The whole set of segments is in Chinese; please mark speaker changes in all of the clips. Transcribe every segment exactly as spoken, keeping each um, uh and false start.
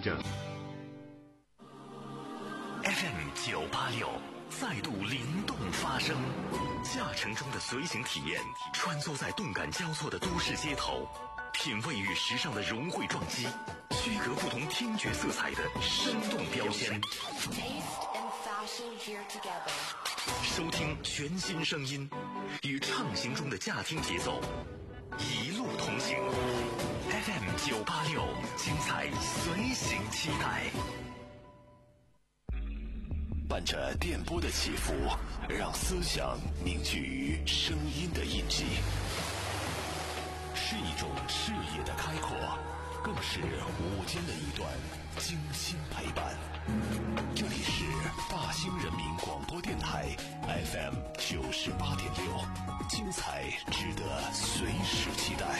Speaker 1: 证。
Speaker 2: F M 九八六再度灵动发声，驾乘中的随行体验，穿梭在动感交错的都市街头，品味与时尚的融汇撞击，区隔不同听觉色彩的生动标签。收听全新声音，与畅行中的驾听节奏，一路同行。F M 九八六，精彩随行期待。
Speaker 3: 伴着电波的起伏，让思想凝聚于声音的印记，是一种视野的开阔，更是午间的一段精心陪伴。这里是大兴人民广播电台 F M 九十八点六，精彩值得随时期待。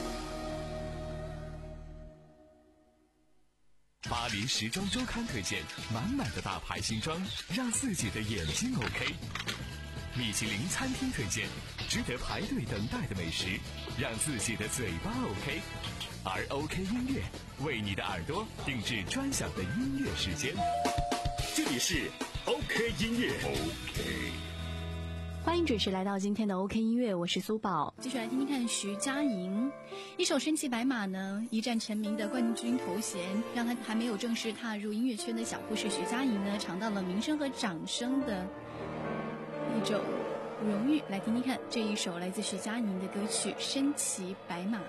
Speaker 4: 巴黎时装周刊推荐满满的大牌新装，让自己的眼睛 OK。米其林餐厅推荐值得排队等待的美食，让自己的嘴巴 OK。而 OK 音乐为你的耳朵定制专享的音乐时间。这里是 OK 音乐 OK。
Speaker 5: 欢迎准时来到今天的 OK 音乐，我是苏宝。继续来听听看徐佳莹一首《身骑白马》呢，一战成名的冠军头衔，让她还没有正式踏入音乐圈的小护士徐佳莹呢，尝到了名声和掌声的一种荣誉。来听听看这一首来自徐佳莹的歌曲《身骑白马》。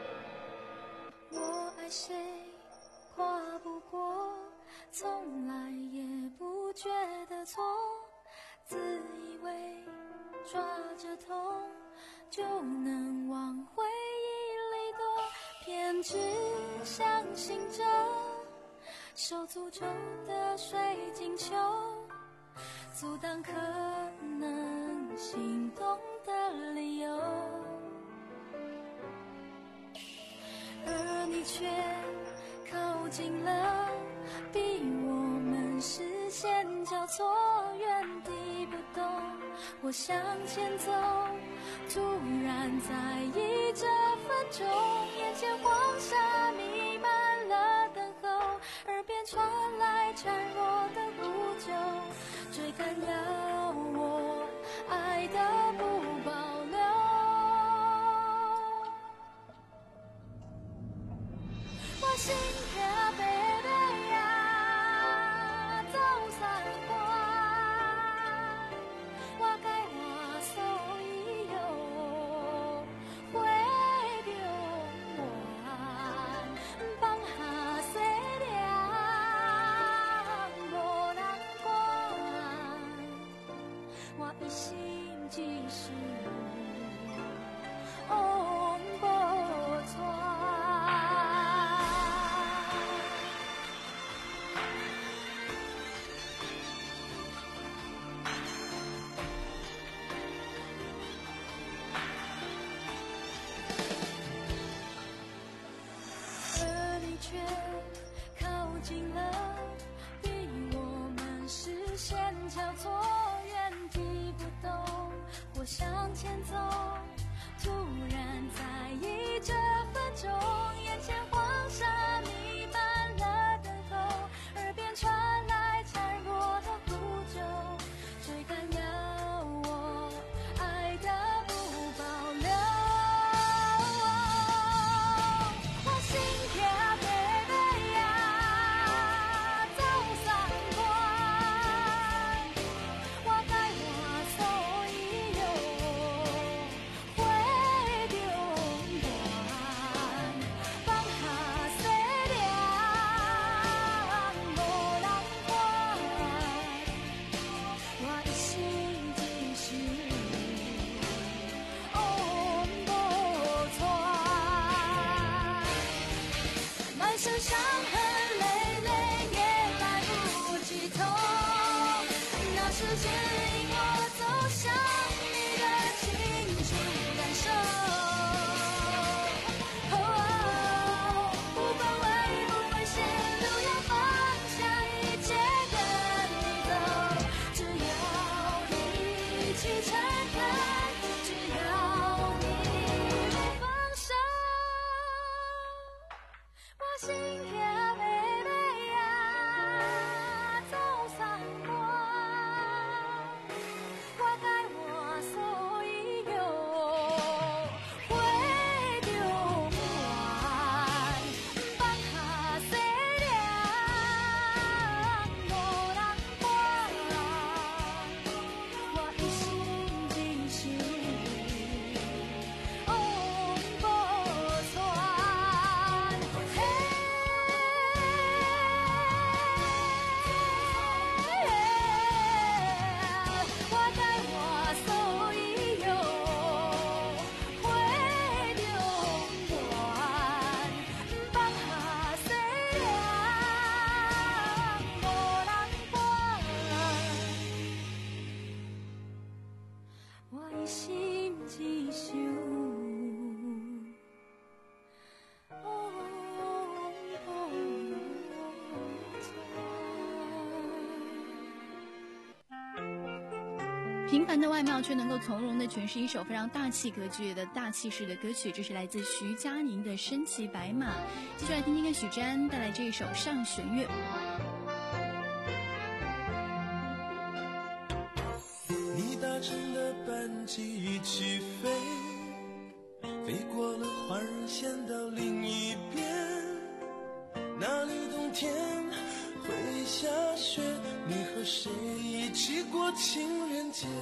Speaker 6: 我爱谁跨不过，从来也不觉得错，自以为抓着痛就能往回忆里躲，偏只相信着手诅咒的水晶球，阻挡可能心动的理由，而你却靠近了，逼我们视线交错，原地不动。我向前走，突然在意这分钟，眼前黄沙弥漫了等候，耳边传来孱弱的呼救，追赶要我爱的不保留。我心跳贝贝呀，走三关，我该我所以有会中原，放下西凉无人管，我一心只是往无传。靠近了，逼我们视线交错，原地不动。我向前走，突然在意这分钟，眼前黄沙弥漫了等候，耳边传来孱弱的呼救，追赶要我爱的不保留。我心跳贝贝呀，走三关，我该我所以有会中原，放下
Speaker 5: 平凡的外貌却能够从容地诠释一首非常大气格局的大气势的歌曲，这是来自徐佳莹的《身骑白马》。接下来听听看许詹带来这一首《上弦月》。
Speaker 1: 你搭乘的班机一起飞，飞过了环人线到另一边，那里冬天会下雪，你和谁一起过情人节？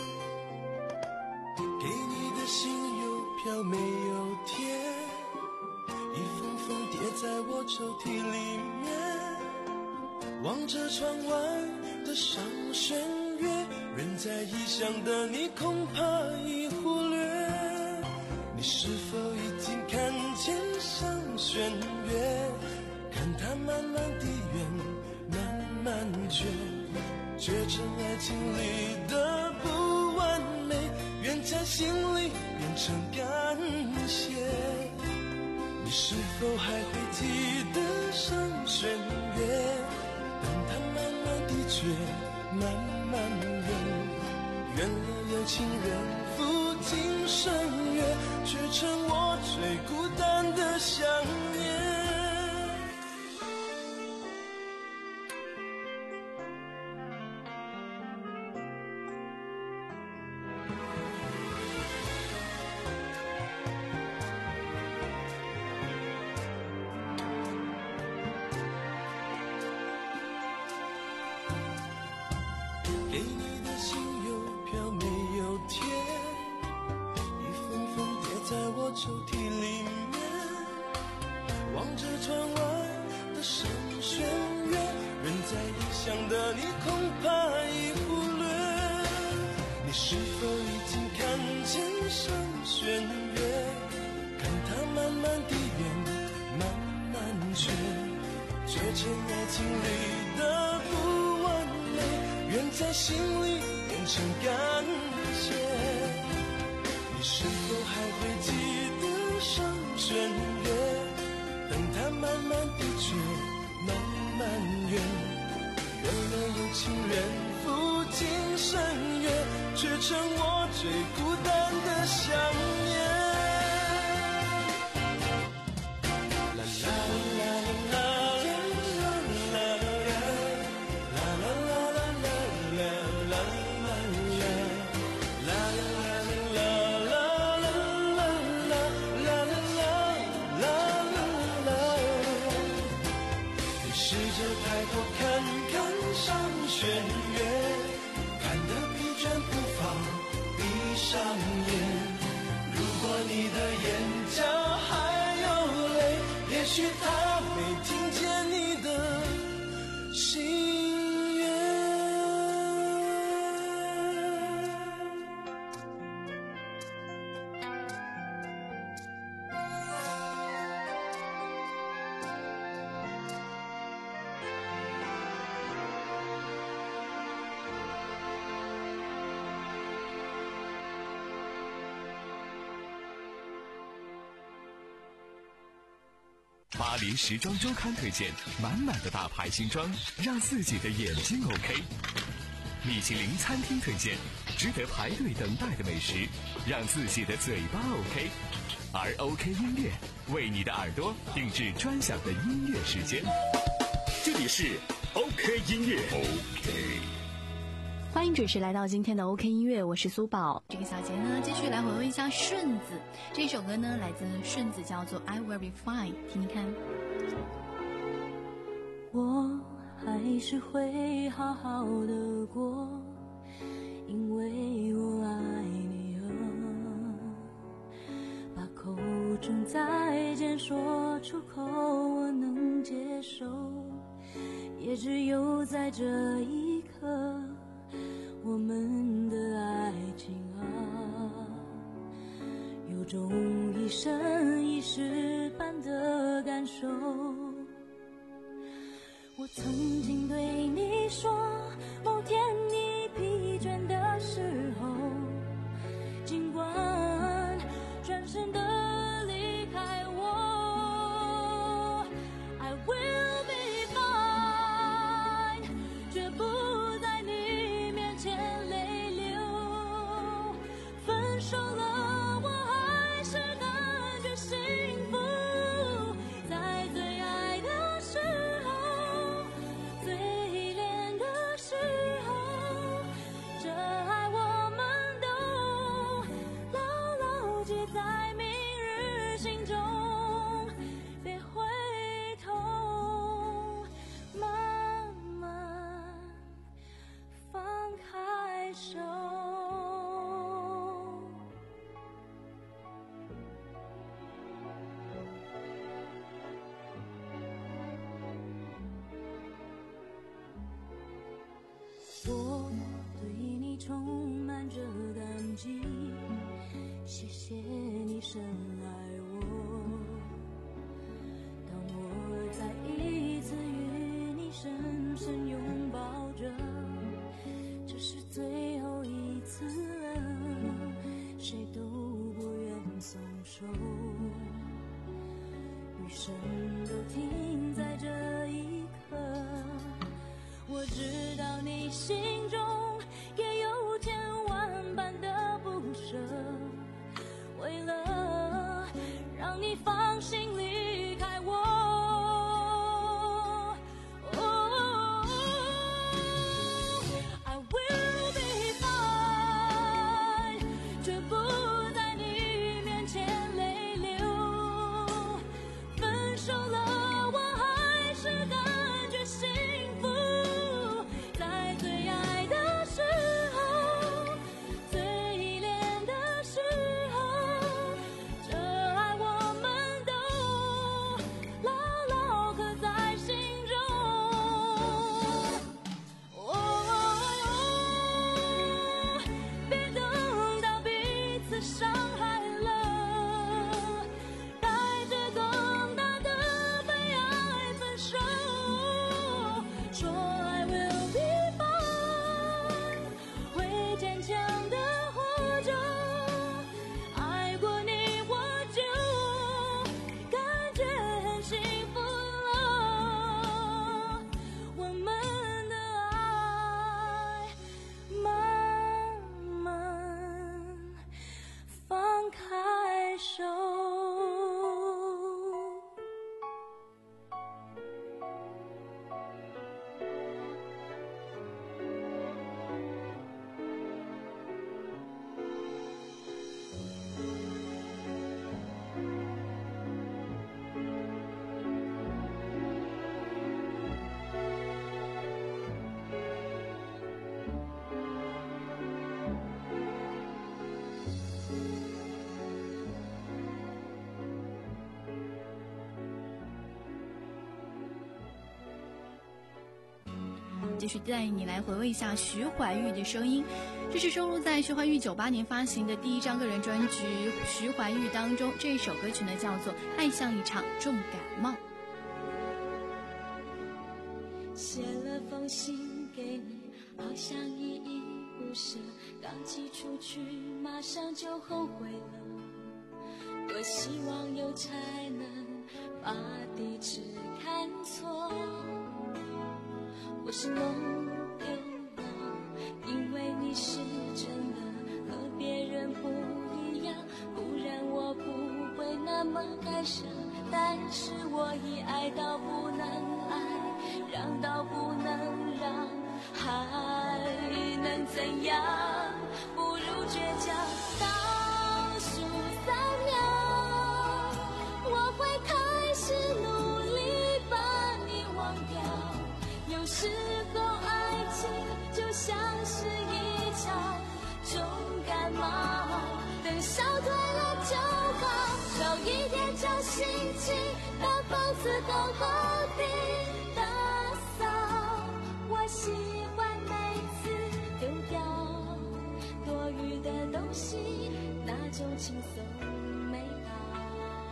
Speaker 1: 给你的信邮票没有贴，一封封叠在我抽屉里面，望着窗外的上弦月，人在异乡的你恐怕已忽略，你是否已经看见上弦月？看它慢慢地圆，慢慢缺，缺成爱情里的不完美，愿在心里变成感谢。你是否还会记得上弦月？等它慢慢地缺，慢慢圆，圆了有情人赴今生约，却成我最孤单的想念。给你的信邮票没有贴，一封封叠在我抽屉里面，望着窗外的上弦月，人在异乡的你恐怕已忽略，你是否已经看见上弦月？看它慢慢地圆，慢慢缺，缺成爱情里的不完美，愿在心里变成感谢。你是否还会记得上弦月？等它慢慢地缺，慢慢圆，圆了有情人赴今生约，却成我最孤单的想念。啦啦啦啦弦月，看得疲倦不放闭上眼，如果你的眼角还有泪，也许他没听见你的心愿。
Speaker 4: 巴黎时装周刊推荐满满的大牌新装，让自己的眼睛 OK。米其林餐厅推荐值得排队等待的美食，让自己的嘴巴 OK。而 OK 音乐为你的耳朵定制专享的音乐时间。
Speaker 2: 这里是 OK 音乐 OK。
Speaker 5: 欢迎准时来到今天的 OK 音乐，我是苏宝。这个小节呢，继续来回味一下顺子。这首歌呢，来自顺子，叫做 I Will Be Fine， 听听看。
Speaker 6: 我还是会好好的过，因为我爱你啊，把口中再见说出口，我能接受，也只有在这一刻，我们的爱情啊，有种一生一世般的感受。我曾经对你说，某天你疲倦的时候，尽管转身的离开我， I will be fine， 绝不在你面前泪流。
Speaker 5: 继续带你来回味一下徐怀钰的声音。这是收录在徐怀钰九八年发行的第一张个人专辑《徐怀钰》当中，这首歌曲呢叫做《爱像一场重感冒》。
Speaker 6: 写了封信给你，好像依依不舍，刚寄出去马上就后悔了，多希望有才能把地址看错，我是弄丢了，因为你是真的和别人不一样，不然我不会那么感伤，但是我已爱到不能爱，让到不能让，还能怎样？不如倔强，倒数三秒，我会开始努力把你忘掉。有时候爱情就像是一场重感冒，等消退了就好，少一点小心情，把房子好好地打扫。我喜欢每次丢掉多余的东西，那种轻松美好。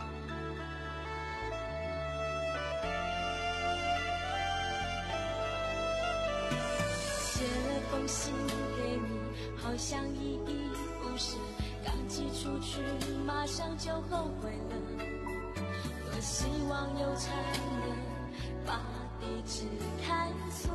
Speaker 6: 写了封信给你，好像依依不舍，刚寄出去马上就后悔了，多希望有才能把地址看错，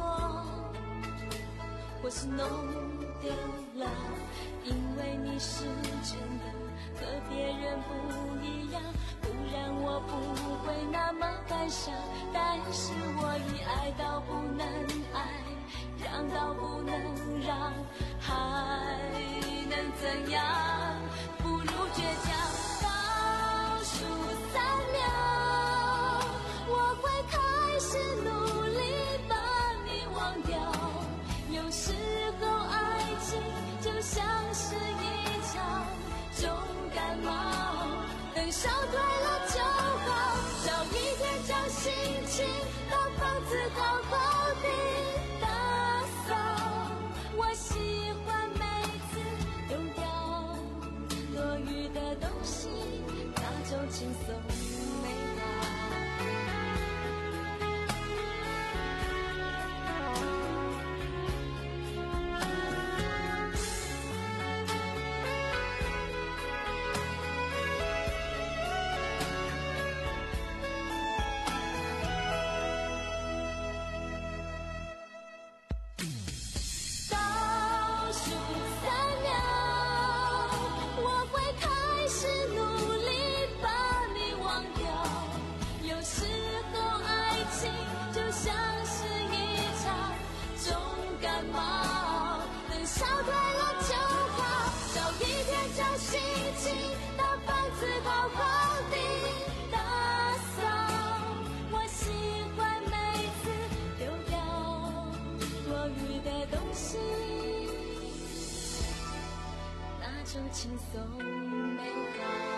Speaker 6: 或是弄丢了，因为你是真的和别人不一样，不然我不会那么感伤，但是我已爱到不能爱，让到不能让，还能怎样？不如倔强，倒数三秒，我会开始努力把你忘掉。有时候爱情就像是一场重感冒，等消退了就好，少一点小心情，把房子好好地打扫。我喜欢每次丢掉多余的东西，那种轻松美好。倒数三秒，我会开始努力把你忘掉。有时候爱情就像是一场重感冒，等消退了就好，少一点小心情，把房子好好地打扫。我喜欢每次丢掉多余的东西，那种轻松美好。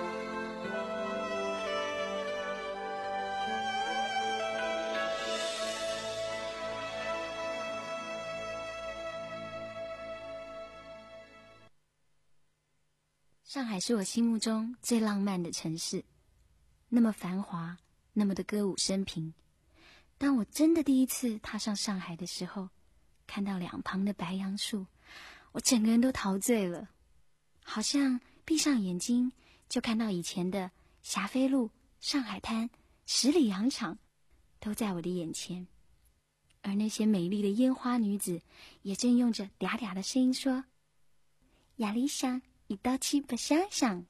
Speaker 7: 上海是我心目中最浪漫的城市，那么繁华，那么的歌舞升平。当我真的第一次踏上上海的时候，看到两旁的白杨树，我整个人都陶醉了，好像闭上眼睛就看到以前的霞飞路、上海滩、十里洋场都在我的眼前，而那些美丽的烟花女子也正用着嗲嗲的声音说：亚理想一道七不想想。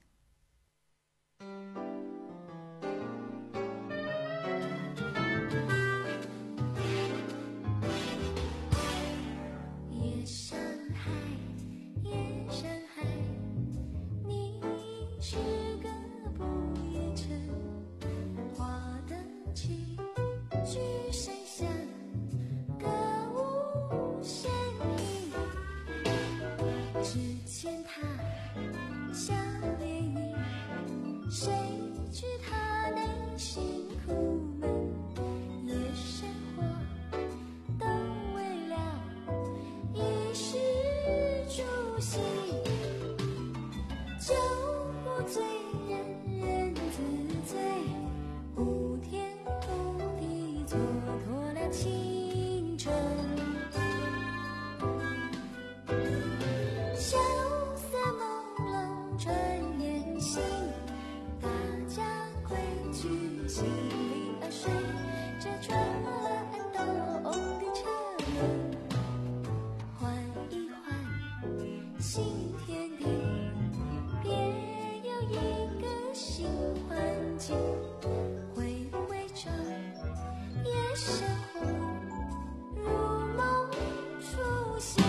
Speaker 6: 夜上海，夜上海，你是个不夜城，花灯起，菊山下，歌舞升平。之前他像涟漪，谁新天地，别有一个新环境，回味着夜生活，如梦初醒。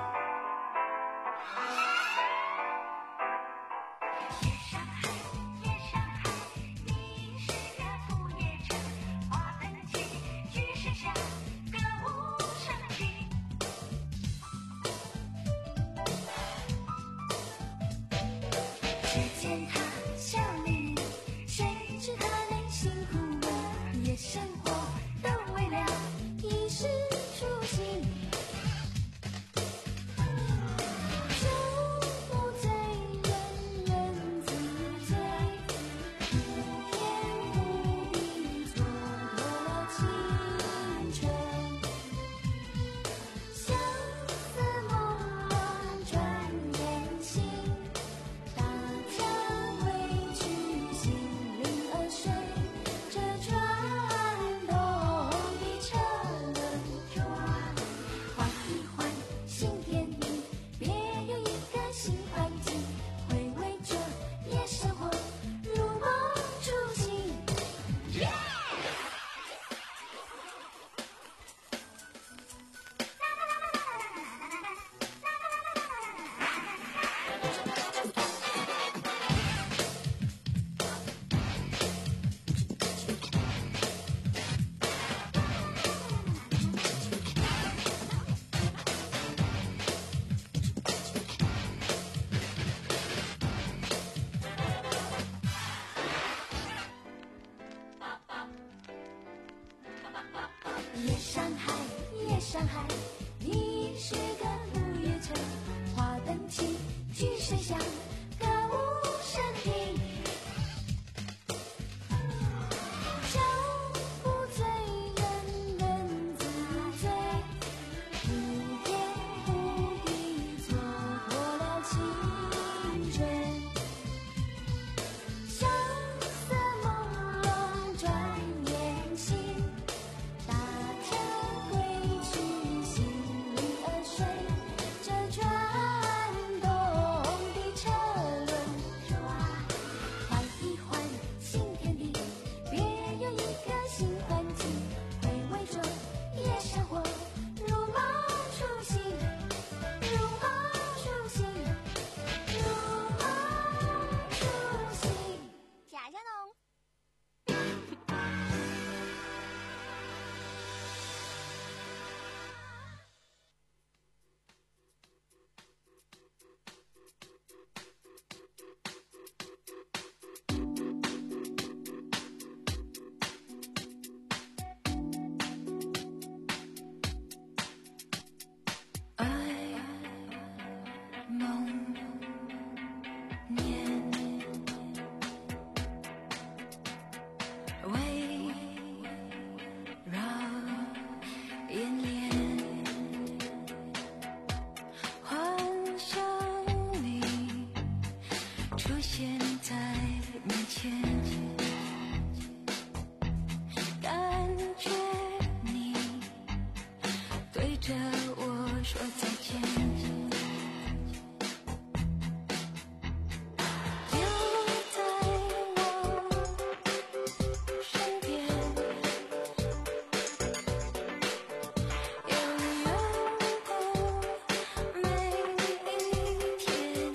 Speaker 6: 夜上海，夜上海，你是个不夜城，花灯起，曲声响，歌舞升平。酒不醉人人自醉，不言不必蹉跎了青春。相思朦胧转眼醒，大车归去，心灵儿睡，这转动的车轮转一换新天地，别有一个新环境，回味着夜生活，如梦初醒，如梦初醒，如梦初醒。假香农。爱梦念，围绕眼帘，幻想你出现在面前，感觉你对着我说再见，留在我身边，永远的每一天。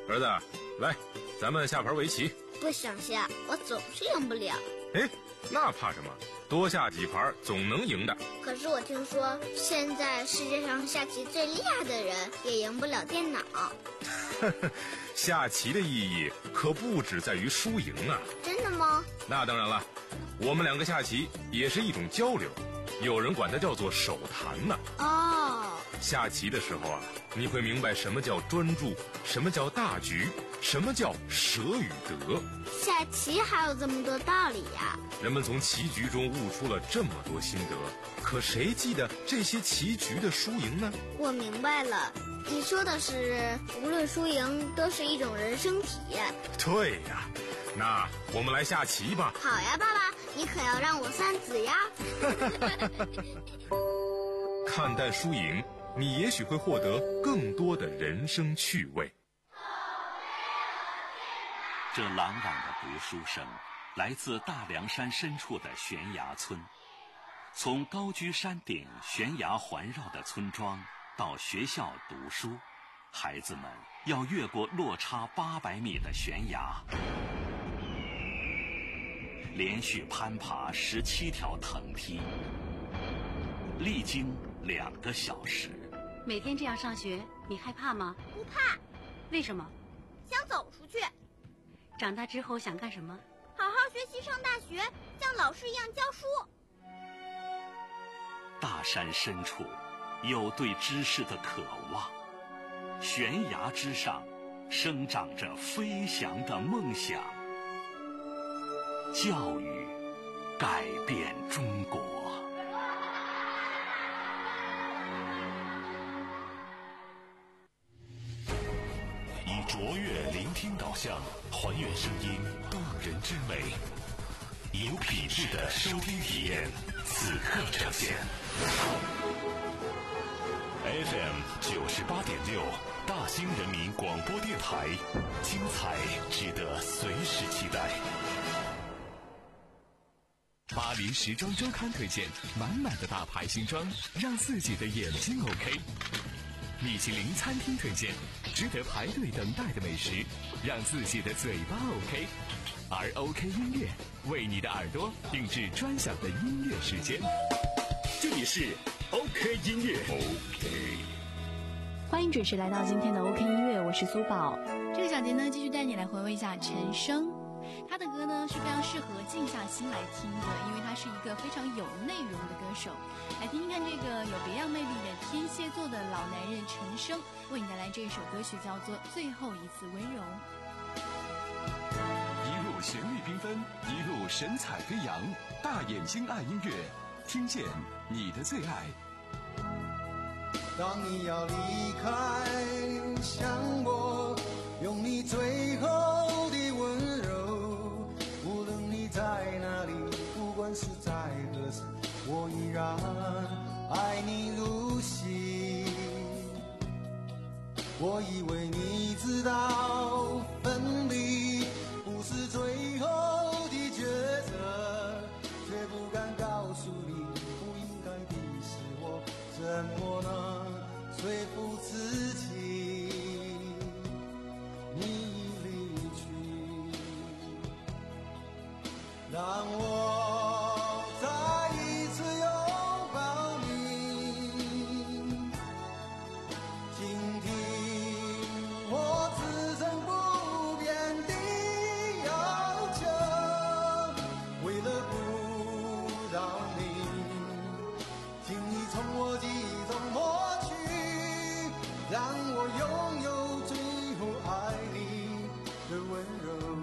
Speaker 8: 儿子，来，咱们下盘围棋。
Speaker 9: 不想下，我总是赢不了。
Speaker 8: 哎，那怕什么？多下几盘总能赢的。
Speaker 9: 可是我听说，现在世界上下棋最厉害的人也赢不了电脑。
Speaker 8: 下棋的意义可不只在于输赢啊。
Speaker 9: 真的吗？
Speaker 8: 那当然了，我们两个下棋也是一种交流，有人管它叫做手谈呢。
Speaker 9: 哦，
Speaker 8: 下棋的时候啊，你会明白什么叫专注，什么叫大局，什么叫舍与得。
Speaker 9: 下棋还有这么多道理呀！
Speaker 8: 人们从棋局中悟出了这么多心得，可谁记得这些棋局的输赢呢？
Speaker 9: 我明白了，你说的是无论输赢都是一种人生体验。
Speaker 8: 对呀，那我们来下棋吧。
Speaker 9: 好呀，爸爸，你可要让我三子呀。
Speaker 8: 看淡输赢，你也许会获得更多的人生趣味。
Speaker 3: 这朗朗的读书声来自大凉山深处的悬崖村。从高居山顶悬崖环绕的村庄到学校读书，孩子们要越过落差八百米的悬崖，连续攀爬十七条藤梯，历经两个小时。
Speaker 10: 每天这样上学，你害怕吗？
Speaker 9: 不怕。
Speaker 10: 为什么？
Speaker 9: 想走出去。
Speaker 10: 长大之后想干什么？
Speaker 9: 好好学习，上大学，像老师一样教书。
Speaker 3: 大山深处有对知识的渴望，悬崖之上生长着飞翔的梦想。教育改变中国。
Speaker 2: 以卓越聆听导向，还原声音动人之美，有品质的收听体验，此刻呈现。F M 九十八点六，大兴人民广播电台，精彩值得随时期待。
Speaker 4: 巴黎时装周刊推荐，满满的大牌新装，让自己的眼睛 OK。米其林餐厅推荐，值得排队等待的美食，让自己的嘴巴 OK。而 OK 音乐为你的耳朵定制专享的音乐时间。
Speaker 2: 这里是 OK 音乐 OK。
Speaker 5: 欢迎准时来到今天的 OK 音乐，我是苏宝。这个小节呢，继续带你来回味一下陈升。他的歌呢是非常适合静下心来听的，因为他是一个非常有内容的歌手。来听听看这个有别样魅力的天蝎座的老男人陈升，为你带来这一首歌曲叫做《最后一次温柔》。
Speaker 4: 一路旋律缤纷，一路神采飞扬，大眼睛爱音乐，听见你的最爱。
Speaker 1: 当你要离开，想我，用你最后的温柔，无论你在哪里，不管是在何时，我依然爱你如昔。我以为你知道分离不是最后的抉择，却不敢告诉你不应该的是我，怎么能说服自己你已离去，让我再一次拥抱你，倾听我此生不变的要求，为了不让你轻易从我记忆中抹去，让我拥有最后爱你的温柔。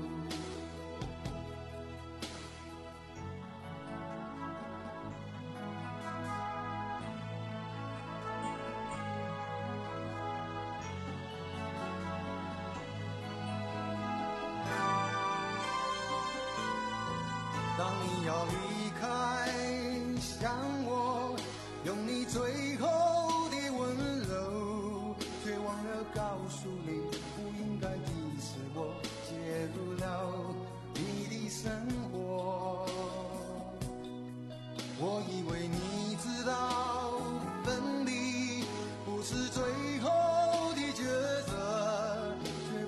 Speaker 1: 当你要离开，想我，用你最后的温柔，却忘了告诉你，不应该的是我介入了你的生活。我以为你知道分离不是最后的抉择，却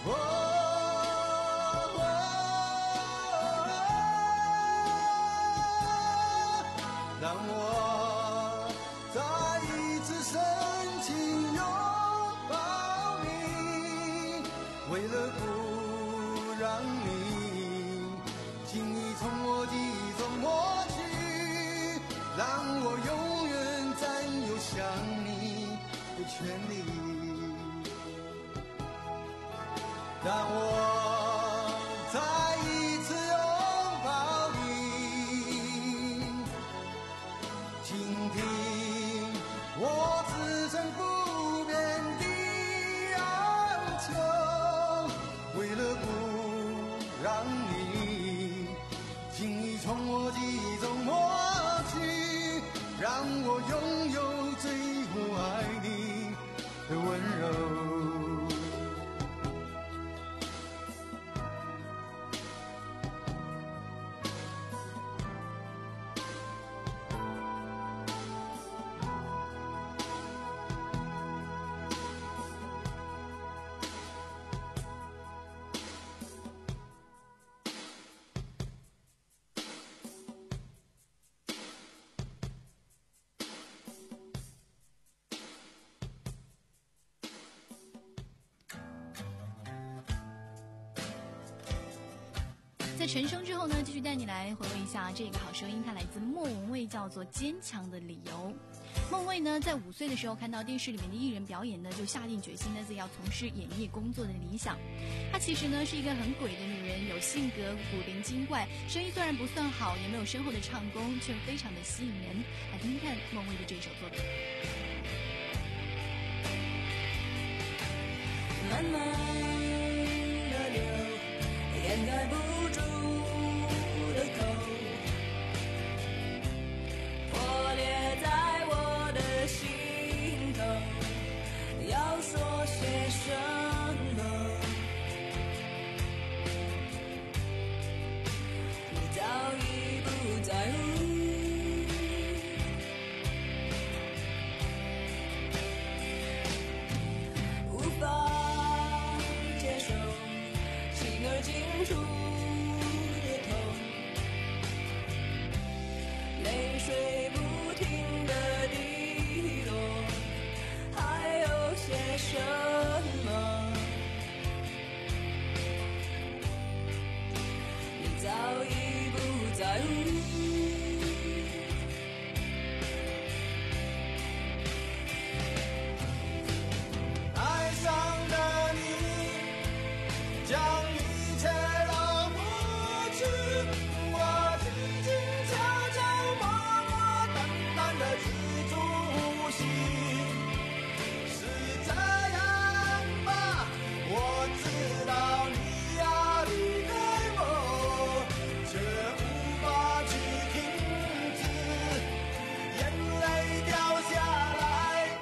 Speaker 1: 哦哦让我再一次深情拥抱你，为了不让你轻易从我记忆中抹去，让我永远占有想你的权利。让我再一次拥抱你，倾听我此生不变的要求，为了不让你轻易从我记忆中抹去，让我拥有最后爱你的温柔。
Speaker 5: 在陈升之后呢，继续带你来回味一下这个好声音，它来自莫文蔚，叫做《坚强的理由》。莫文蔚呢，在五岁的时候看到电视里面的艺人表演呢，就下定决心呢，自己要从事演艺工作的理想。她其实呢是一个很鬼的女人，有性格，古灵精怪，声音虽然不算好，也没有深厚的唱功，却非常的吸引人。来听听看莫文蔚的这首作品。
Speaker 6: 慢慢的流，掩盖不住的口，破裂在我的心头，要说些什么？你早已不在乎，无法接受轻而紧出的痛，泪水不停地滴落，还有些什么？你早已不在乎。
Speaker 1: 爱上了你，将一切都抹去，我静静悄悄默默淡淡的止住呼吸。是这样吧，我知道你要离开我，却无法去停止，眼泪掉下来。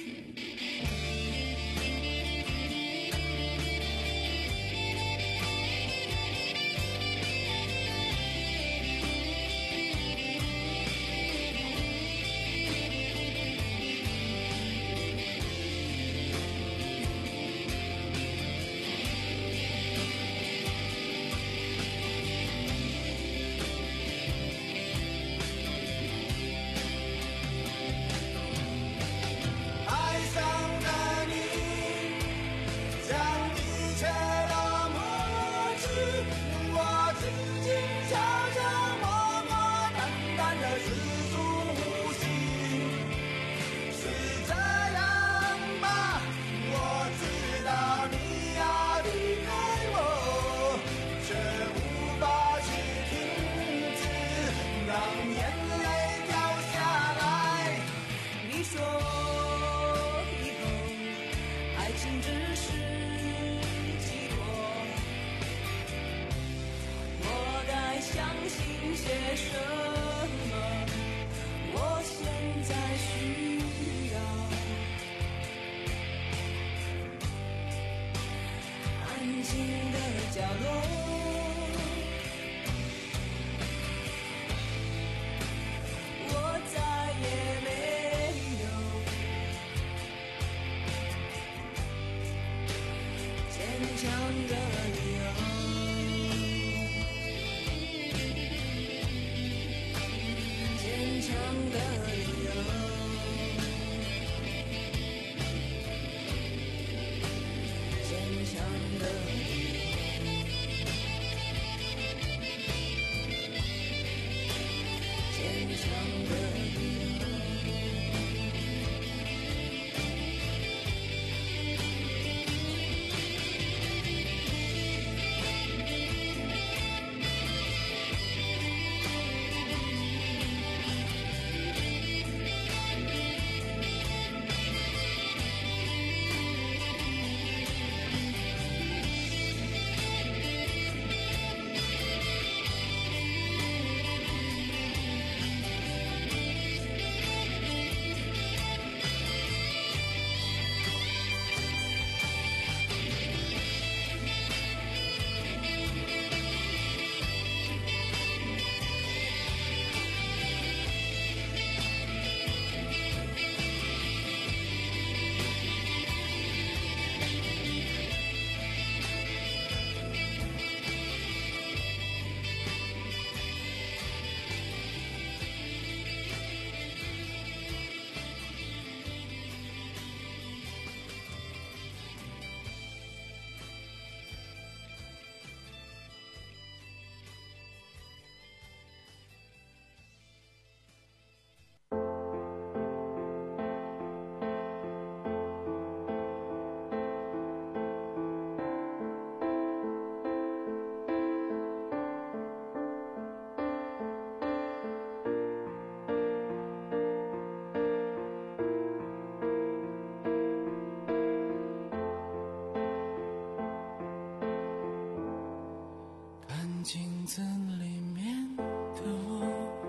Speaker 1: 爱上了你，将一切都抹去，我静静悄悄默默淡淡的止住呼吸。是这样吧，我知道你要离开我，却无法去停止，让眼泪掉下来。
Speaker 6: 你说以后爱情只是寄托，我该相信些什么？我现在需要安静的角落，我再也没有坚强
Speaker 1: 的坚强的镜子里面的我，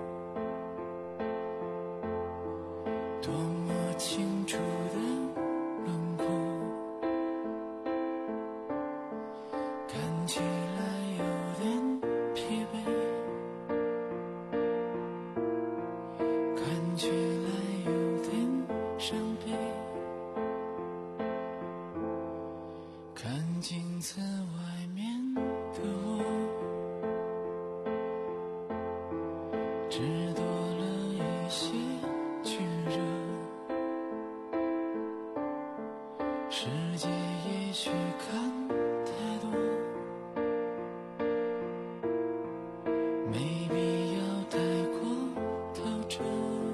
Speaker 1: 多么清楚的轮廓，看起来有点疲惫，看起来有点伤悲，看镜子外面的我，只多了一些炙热，世界也许看太多，没必要太过透彻，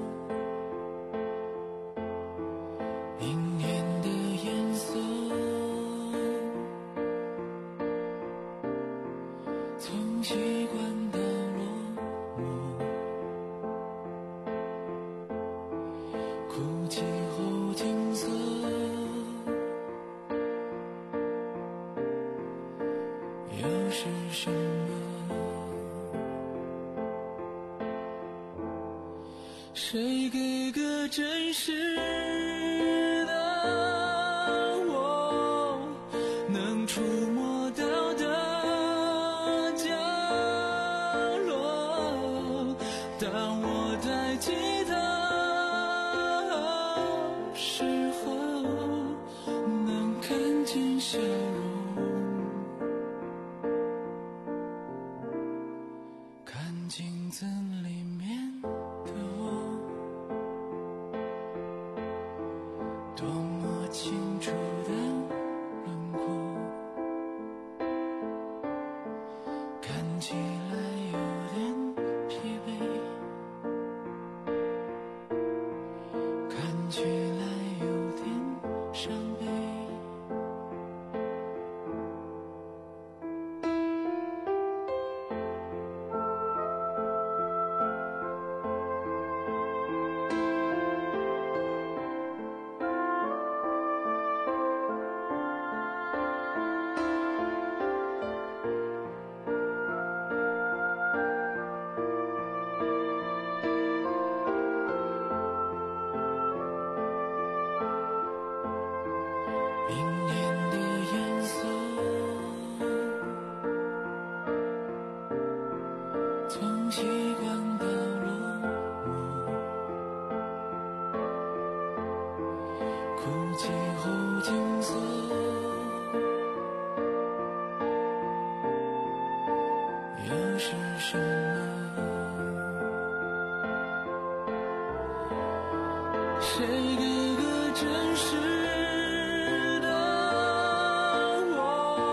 Speaker 1: 明艳的颜色从习惯到哭泣后景色，又是什么？谁给个真实的我能触摸到的角落？当我在记得时候，能看见笑容，看镜子里面的我，多么清楚的轮廓，看起来有点疲惫，看起来有点伤悲。明艳的颜色从习惯到落寞，哭泣后景色又是什么？谁给个真实的我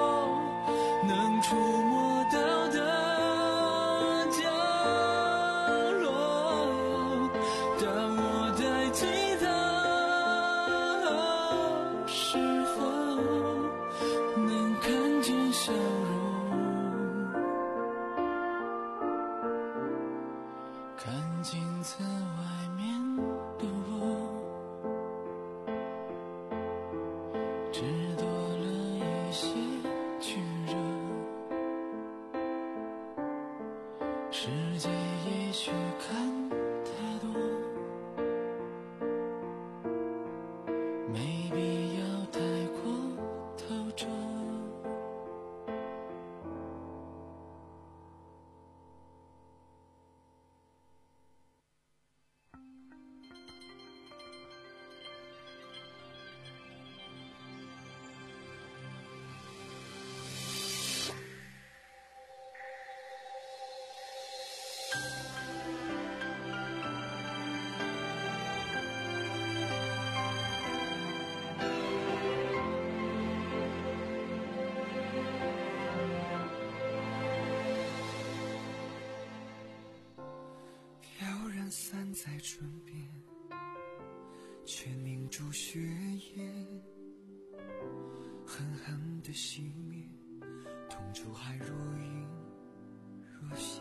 Speaker 1: 在唇边，却凝住血液，狠狠地熄灭，痛楚还若隐若现。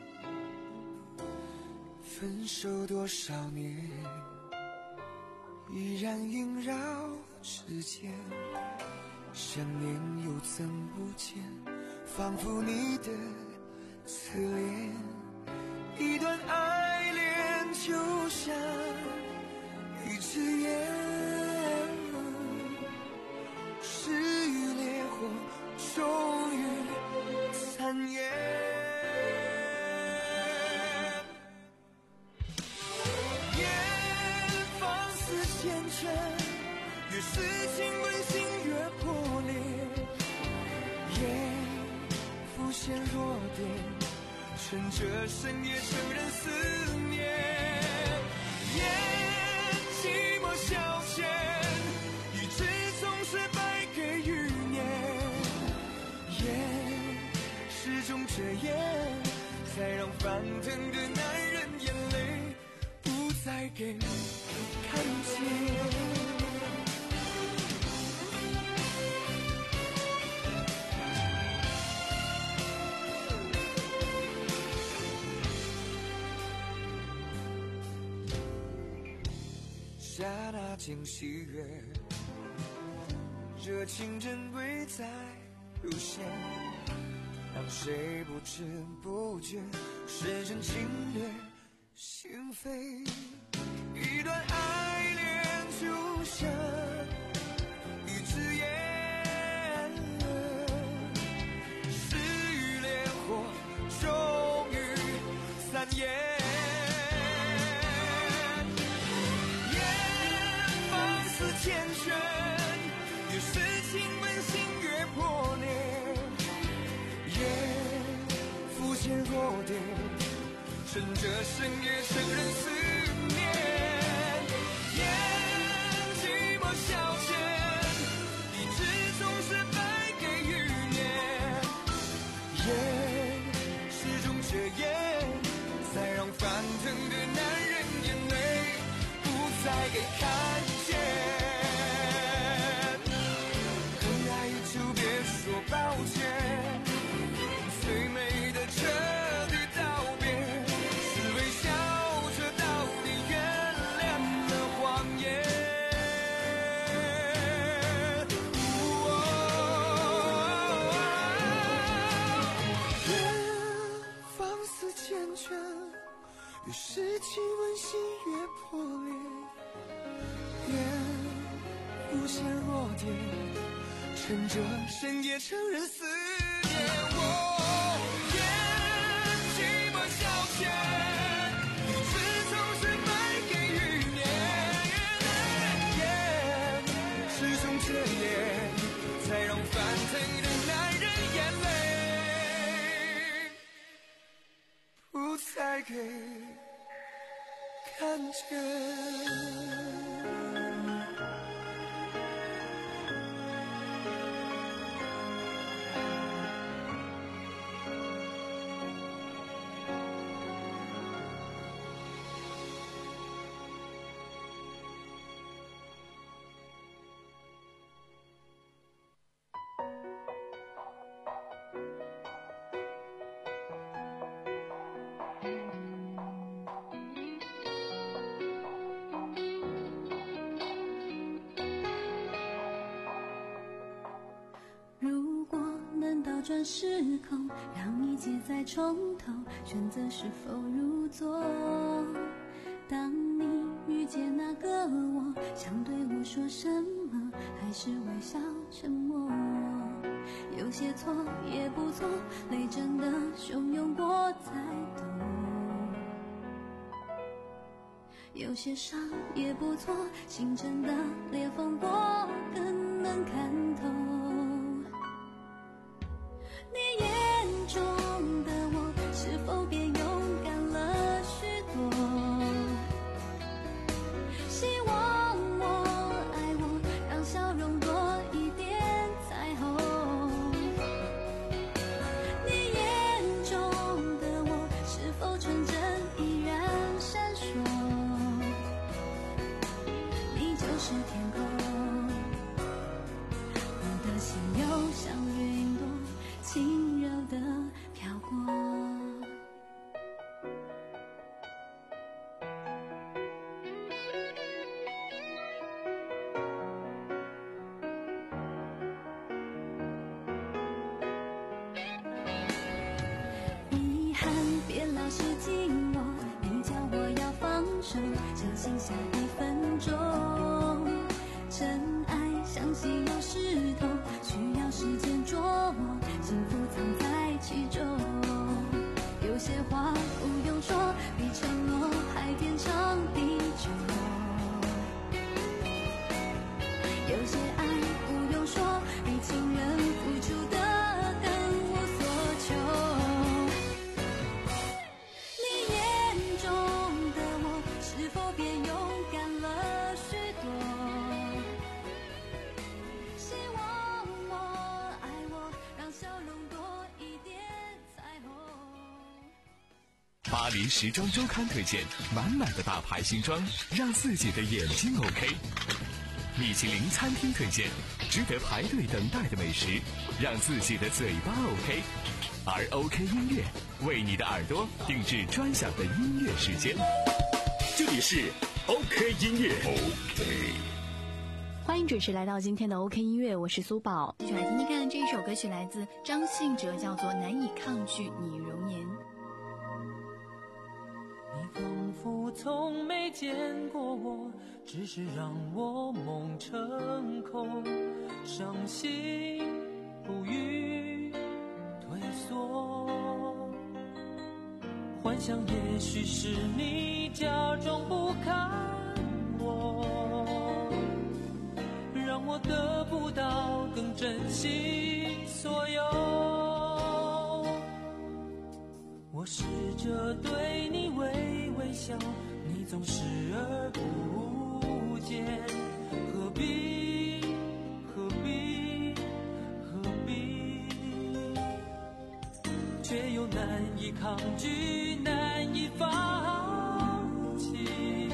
Speaker 1: 分手多少年，依然萦绕指尖，想念又怎不见，仿佛你的侧脸。一段爱恋就像一支烟，逝于烈火，终于残烟。烟放似缱绻，越是亲吻心越破裂。烟浮现弱点，趁着深夜承认思念。烟寂寞消遣，一直总是败给欲念。烟始终这烟，才让翻腾的男人眼泪不再给看见。刹那间喜悦，热情珍贵在浮现，让谁不知不觉深深侵略心扉。一段爱恋就像一支烟，逝于烈火，终于散烟。缱绻，越是亲吻心越破裂。烟浮现弱点，趁着深夜承认思念。烟寂寞消遣，一直总是败给欲念。烟始终这烟，才让翻腾的男人眼泪不再给看见。说抱歉，最美的彻底道别，是微笑着道别，原谅了谎言。烟放肆缱绻，越是亲吻心越破裂。烟浮现弱点，趁着深夜承认思念。我烟寂寞消遣，一直总是败给欲念。烟始终这烟，才让翻腾的男人眼泪不再给看见。
Speaker 6: 转时空，让一切再从头，选择是否入座。当你遇见那个我，想对我说什么，还是微笑沉默。有些错也不错，泪真的汹涌过才懂。有些伤也不错，心真的裂缝过更能看透。你眼中的我，是否变勇敢了许多？希望我爱我，让笑容多一点彩虹。你眼中的我，是否纯真依然闪烁？ 生，相信下一分钟。真爱像稀有石头，需要时间琢磨，幸福藏在其中。有些话不用说，比承诺还天长地久。有些爱不用说，比情人付出的更无所求。你眼中的我，是否变勇敢了许多？希望我爱我，让笑容多一点彩虹。
Speaker 4: 巴黎时装周刊推荐满满的大牌新装，让自己的眼睛 OK。米其林餐厅推荐值得排队等待的美食，让自己的嘴巴 OK。而 OK 音乐为你的耳朵定制专享的音乐时间。
Speaker 2: 这里是 OK 音乐 OK。
Speaker 5: 欢迎准时来到今天的 OK 音乐，我是苏宝。一起来听听看，这一首歌曲来自张信哲，叫做《难以抗拒你容颜》。
Speaker 1: 你仿佛从没见过我，只是让我梦成空，伤心不语退缩，幻想也许是你假装不看我，让我得不到更珍惜所有。我试着对你微微笑，你总视而不见，何必何必何必，却又难以抗拒，难以放弃。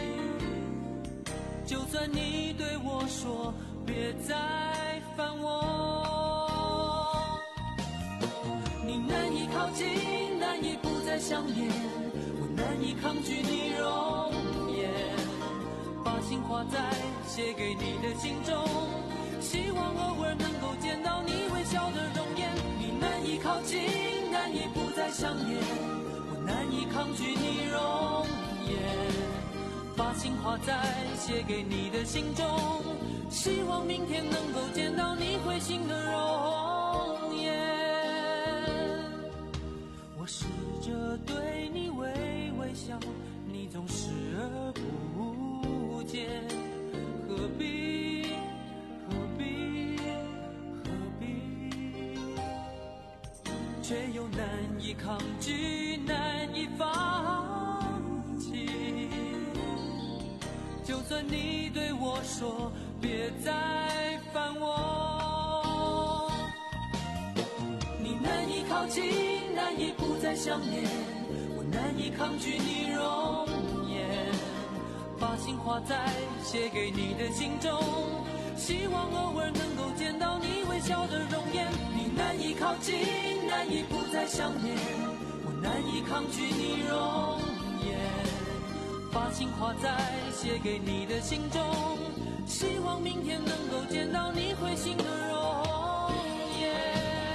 Speaker 1: 就算你对我说别再烦我，你难以靠近，难以不再想念，我难以抗拒你容颜，把心画在写给你的信中，希望偶尔能够见到你微笑的容颜。你难以靠近，难以不再想念，我难以抗拒你容颜，把心画在写给你的信中，希望明天能够见到你会心的容颜。我试着对你微微笑，你总视而不见，何必何必何必，却又难以抗拒，难以放弃。就算你对我说别再烦我，你难以靠近，难以不再想念，我难以抗拒你容颜，把心画在写给你的信中，希望偶尔能够见到你微笑的容颜。你难以靠近，难以不再想念，我难以抗拒你容颜，把心画在写给你的信中，希望明天能够见到你会心的容颜。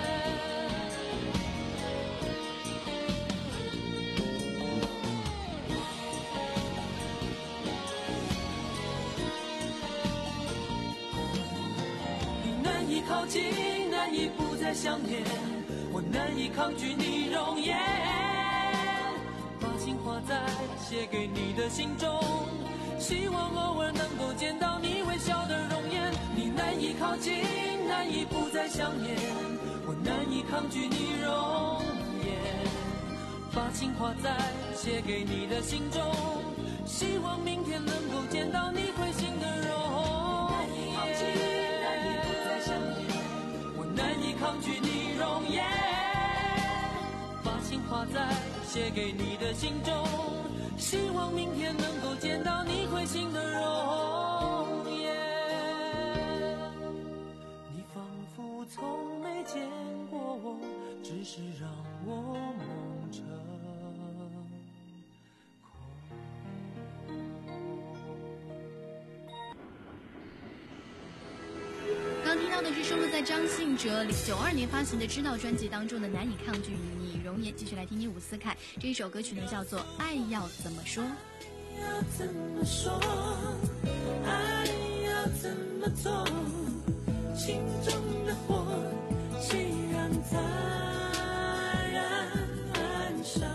Speaker 1: 你难以靠近，难以不再想念，我难以抗拒你容颜，把心画在写给你的信中，希望偶尔能够见到你微笑的容颜。你难以靠近，难以不再想念，我难以抗拒你容颜，把心画在写给你的信中，希望明天能够见到你会心的容颜。难以不再想念，我难以抗拒你容颜，把心画在写给你的信中，希望明天能够见到你会心的容颜。你仿佛从没见过我，只是让我梦成
Speaker 5: 刚听到的是收录在张信哲九二年发行的《知道》专辑当中的《难以抗拒你容颜》。继续来听听伍思凯这一首歌曲呢，叫做《爱要怎么说》。
Speaker 1: 要怎么说？爱要怎么做？心中的火，谁让它燃烧？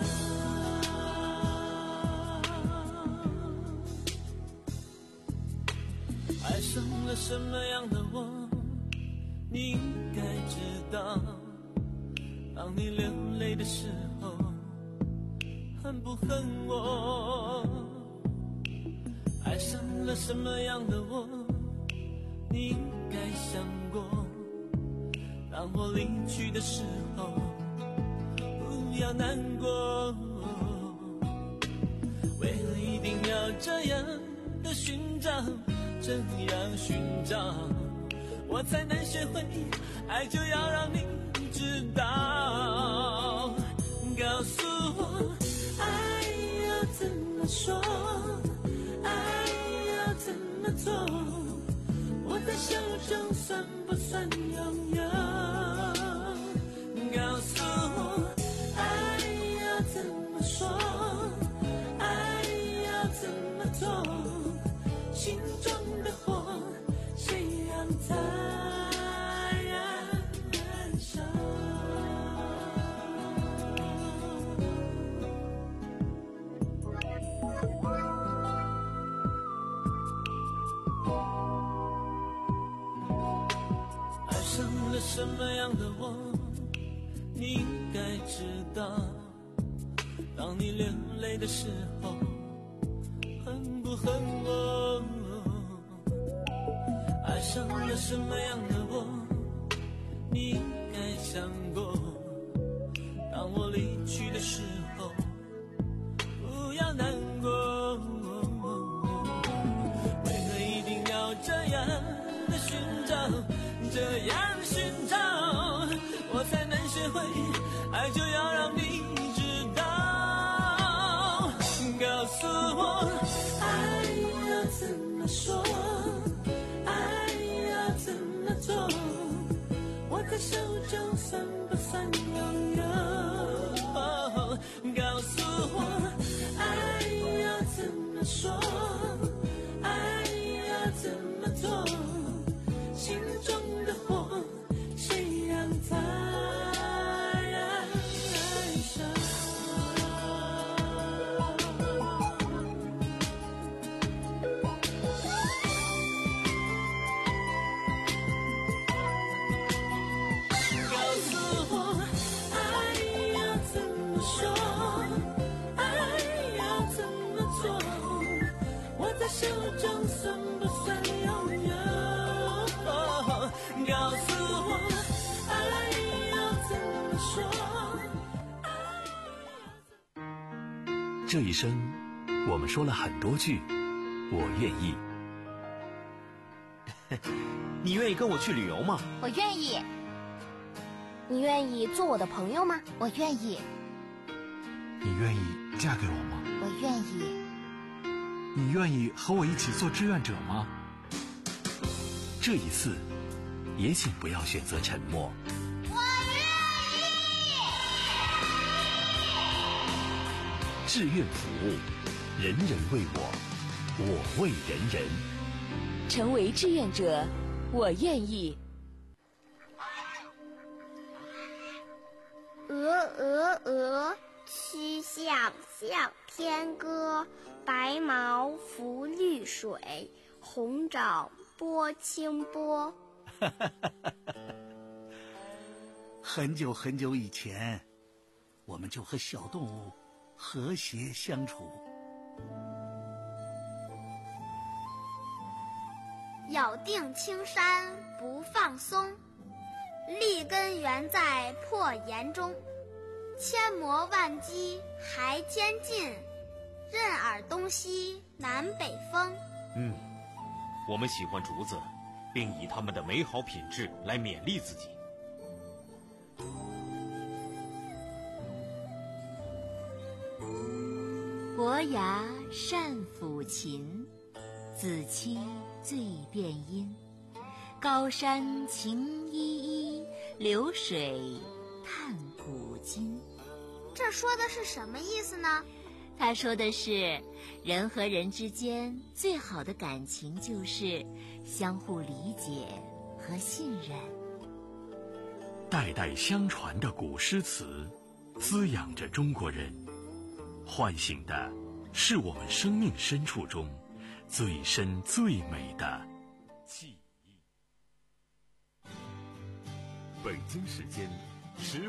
Speaker 1: 爱上了什么样的我，你应该知道。当你流泪的时候，恨不恨我？爱上了什么样的我，你应该想过。当我离去的时候，不要难过。为何一定要这样的寻找，这样寻找，我才能学会爱就要让你知道。告诉我，爱要怎么说？爱要怎么做？我在手中算不算拥有？告诉我，爱要怎么说？爱要怎么做？心中的火，谁让它燃烧？爱上了什么样的我，你应该知道。当你流泪的时候，恨不恨我？爱上了什么样的我，你应该想过。当我离去的时候，不要难过。为何一定要这样的寻找，这样寻找，我才能学会爱就要让你知道。告诉我，爱要怎么说？爱要怎么做？我在手中算不算拥有？告诉我，爱要怎么说？爱要怎么做？心中的火，谁让它燃烧？告诉我，爱要怎么说？爱要怎么做？我在手中算不算拥有？告诉我，爱要怎么说？
Speaker 3: 这一生，我们说了很多句“我愿意”。
Speaker 11: 你愿意跟我去旅游吗？
Speaker 12: 我愿意。你愿意做我的朋友吗？我愿意。
Speaker 13: 你愿意嫁给我吗？
Speaker 12: 我愿意。
Speaker 13: 你愿意和我一起做志愿者吗？
Speaker 3: 这一次，也请不要选择沉默。
Speaker 12: 我愿意。
Speaker 3: 志愿服务，人人为我，我为人人。
Speaker 14: 成为志愿者，我愿意。
Speaker 9: 鹅鹅鹅，曲项向天歌。白毛浮绿水，红掌拨清波。
Speaker 15: 很久很久以前，我们就和小动物和谐相处。
Speaker 9: 咬定青山不放松，立根原在破岩中。千磨万击还坚劲，任尔东西南北风。
Speaker 11: 嗯，我们喜欢竹子，并以它们的美好品质来勉励自己。
Speaker 16: 伯牙善抚琴，子期最辨音。高山晴依依，流水探古今。
Speaker 9: 这说的是什么意思呢？
Speaker 16: 他说的是，人和人之间最好的感情就是相互理解和信任。
Speaker 3: 代代相传的古诗词，滋养着中国人，唤醒的是我们生命深处中最深最美的记忆。
Speaker 2: 北京时间十。